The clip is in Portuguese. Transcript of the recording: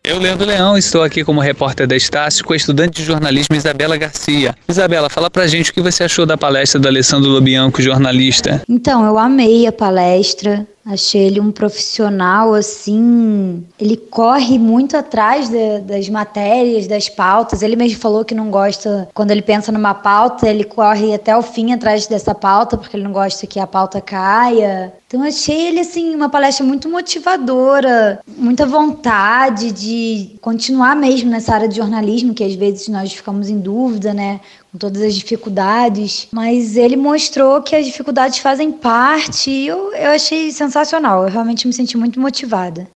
Eu, Leandro Leão, estou aqui como repórter da Estácio com a estudante de jornalismo Isabela Garcia. Isabela, fala pra gente o que você achou da palestra do Alessandro Lobianco, jornalista. Então, eu amei a palestra. Achei ele um profissional, assim, ele corre muito atrás das matérias, das pautas. Ele mesmo falou que não gosta, quando ele pensa numa pauta, ele corre até o fim atrás dessa pauta, porque ele não gosta que a pauta caia. Então, achei ele, assim, uma palestra muito motivadora, muita vontade de continuar mesmo nessa área de jornalismo, que às vezes nós ficamos em dúvida, né? Com todas as dificuldades, mas ele mostrou que as dificuldades fazem parte e eu achei sensacional, eu realmente me senti muito motivada.